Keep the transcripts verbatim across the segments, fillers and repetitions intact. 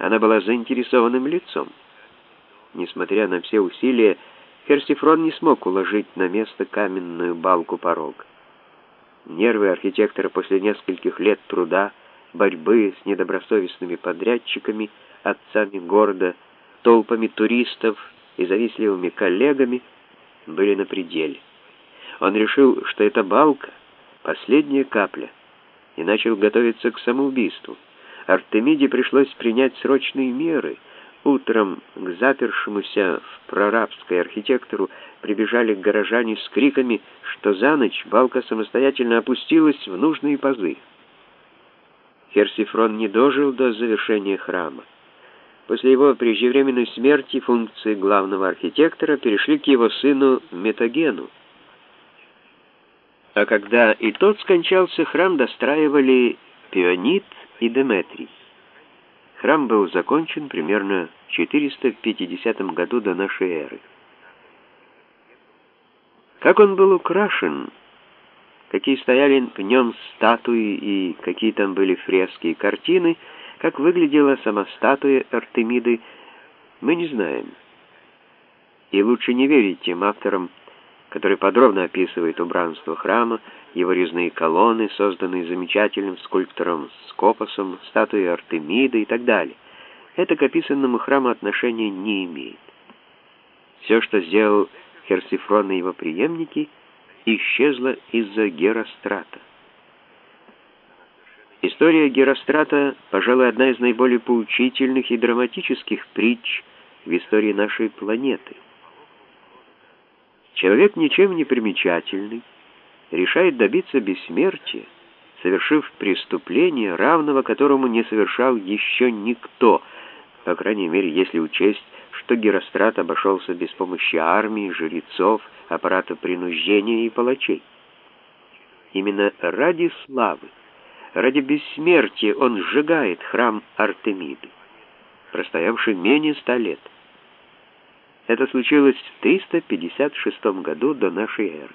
Она была заинтересованным лицом. Несмотря на все усилия, Херсифрон не смог уложить на место каменную балку порога. Нервы архитектора после нескольких лет труда, борьбы с недобросовестными подрядчиками, отцами города, толпами туристов и завистливыми коллегами были на пределе. Он решил, что эта балка — последняя капля, и начал готовиться к самоубийству. Артемиде пришлось принять срочные меры. Утром к запершемуся в прорабской архитектору прибежали горожане с криками, что за ночь балка самостоятельно опустилась в нужные пазы. Херсифрон не дожил до завершения храма. После его преждевременной смерти функции главного архитектора перешли к его сыну Метагену. А когда и тот скончался, храм достраивали Пионид и Деметрий. Храм был закончен примерно в четыреста пятидесятом году до нашей эры. Как он был украшен, какие стояли в нем статуи и какие там были фрески и картины, как выглядела сама статуя Артемиды, мы не знаем. И лучше не верить тем авторам, которые подробно описывают убранство храма, его резные колонны, созданные замечательным скульптором Скопосом, статуи Артемиды и так далее. Это к описанному храму отношения не имеет. Все, что сделал Херсифрон и его преемники, исчезло из-за Герострата. История Герострата, пожалуй, одна из наиболее поучительных и драматических притч в истории нашей планеты. Человек ничем не примечательный решает добиться бессмертия, совершив преступление, равного которому не совершал еще никто, по крайней мере, если учесть, что Герострат обошелся без помощи армии, жрецов, аппарата принуждения и палачей. Именно ради славы, ради бессмертия он сжигает храм Артемиды, простоявший менее ста лет. Это случилось в триста пятьдесят шестом году до нашей эры.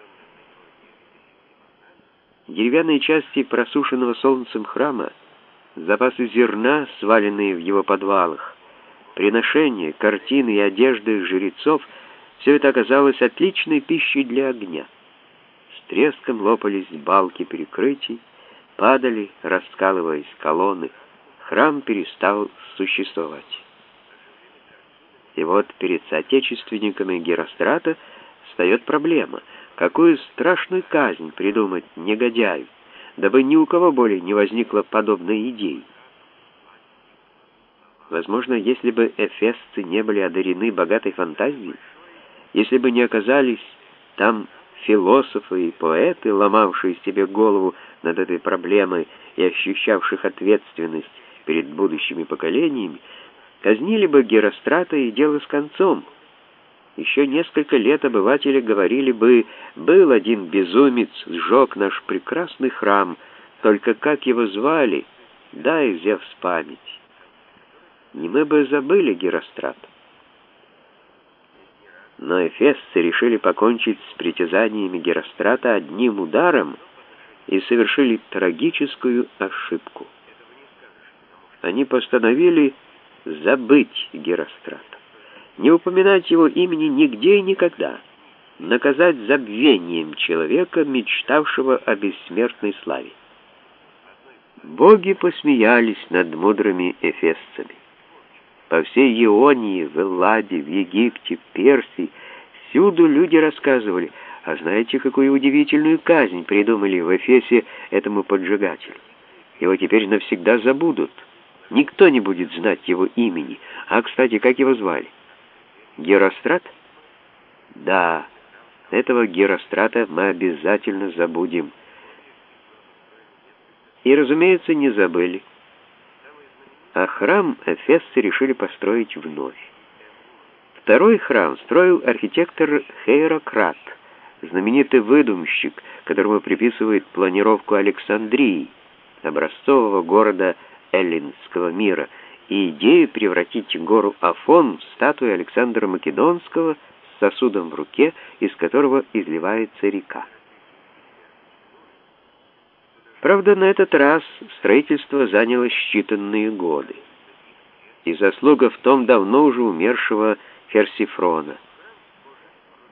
Деревянные части просушенного солнцем храма, запасы зерна, сваленные в его подвалах, приношения, картины и одежды жрецов — все это оказалось отличной пищей для огня. С треском лопались балки перекрытий, падали, раскалываясь колонны, храм перестал существовать. И вот перед соотечественниками Герострата встает проблема, какую страшную казнь придумать негодяю, дабы ни у кого более не возникло подобной идеи. Возможно, если бы эфесцы не были одарены богатой фантазией, если бы не оказались там философы и поэты, ломавшие себе голову над этой проблемой и ощущавших ответственность перед будущими поколениями, казнили бы Герострата и дело с концом. Еще несколько лет обыватели говорили бы: был один безумец, сжег наш прекрасный храм, только как его звали, дай Зевс память. Не мы бы забыли Герострата. Но эфесцы решили покончить с притязаниями Герострата одним ударом и совершили трагическую ошибку. Они постановили забыть Герострата, не упоминать его имени нигде и никогда, наказать забвением человека, мечтавшего о бессмертной славе. Боги посмеялись над мудрыми эфесцами. По всей Ионии, в Элладе, в Египте, в Персии всюду люди рассказывали: а знаете, какую удивительную казнь придумали в Эфесе этому поджигателю? Его теперь навсегда забудут. Никто не будет знать его имени. А, кстати, как его звали? Герострат? Да, этого Герострата мы обязательно забудем. И, разумеется, не забыли. А храм эфесцы решили построить вновь. Второй храм строил архитектор Хейрократ, знаменитый выдумщик, которому приписывают планировку Александрии, образцового города эллинского мира, и идею превратить гору Афон в статую Александра Македонского с сосудом в руке, из которого изливается река. Правда, на этот раз строительство заняло считанные годы. и заслуга в том давно уже умершего Херсифрона.